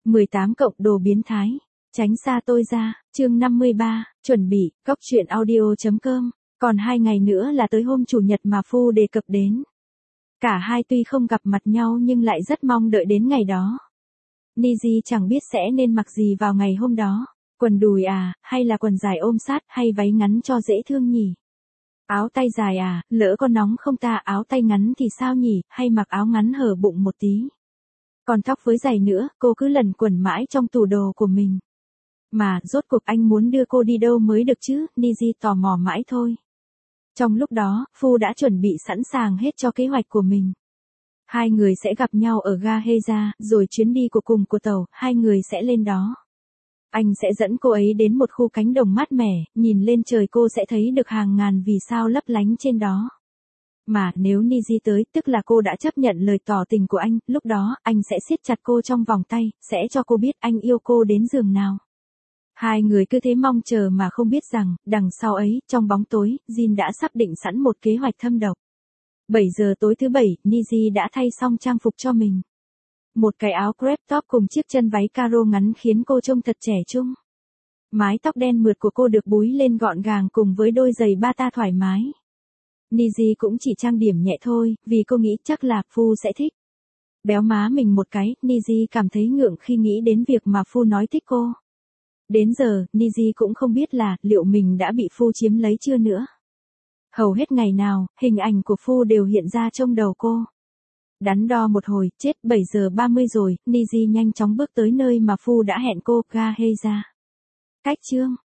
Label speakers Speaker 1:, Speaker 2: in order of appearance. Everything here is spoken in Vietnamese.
Speaker 1: 18 cộng đồ biến thái. Tránh xa tôi ra, chương 53, chuẩn bị, cóc truyện audio.com. Còn 2 ngày nữa là tới hôm chủ nhật mà Phu đề cập đến. Cả hai tuy không gặp mặt nhau nhưng lại rất mong đợi đến ngày đó. Niji chẳng biết sẽ nên mặc gì vào ngày hôm đó. Quần đùi à, hay là quần dài ôm sát, hay váy ngắn cho dễ thương nhỉ? Áo tay dài à, lỡ có nóng không ta? Áo tay ngắn thì sao nhỉ, hay mặc áo ngắn hở bụng một tí? Còn tóc với giày nữa, cô cứ lẩn quẩn mãi trong tủ đồ của mình. Mà, rốt cuộc anh muốn đưa cô đi đâu mới được chứ? Niji tò mò mãi thôi. Trong lúc đó, Phu đã chuẩn bị sẵn sàng hết cho kế hoạch của mình. Hai người sẽ gặp nhau ở ga Heza, rồi chuyến đi của cùng của tàu, hai người sẽ lên đó. Anh sẽ dẫn cô ấy đến một khu cánh đồng mát mẻ, nhìn lên trời cô sẽ thấy được hàng ngàn vì sao lấp lánh trên đó. Mà nếu Niji tới, tức là cô đã chấp nhận lời tỏ tình của anh, lúc đó, anh sẽ siết chặt cô trong vòng tay, sẽ cho cô biết anh yêu cô đến giường nào. Hai người cứ thế mong chờ mà không biết rằng, đằng sau ấy, trong bóng tối, Jin đã sắp định sẵn một kế hoạch thâm độc. 7 giờ tối thứ Bảy, Niji đã thay xong trang phục cho mình. Một cái áo crep top cùng chiếc chân váy caro ngắn khiến cô trông thật trẻ trung. Mái tóc đen mượt của cô được búi lên gọn gàng cùng với đôi giày bata thoải mái. Niji cũng chỉ trang điểm nhẹ thôi, vì cô nghĩ chắc là Phu sẽ thích. Béo má mình một cái, Niji cảm thấy ngượng khi nghĩ đến việc mà Phu nói thích cô. Đến giờ, Niji cũng không biết là liệu mình đã bị Phu chiếm lấy chưa nữa. Hầu hết ngày nào, hình ảnh của Phu đều hiện ra trong đầu cô. Đắn đo một hồi, chết 7 giờ 30 rồi, Niji nhanh chóng bước tới nơi mà Phu đã hẹn cô, ga Heza. Cách chương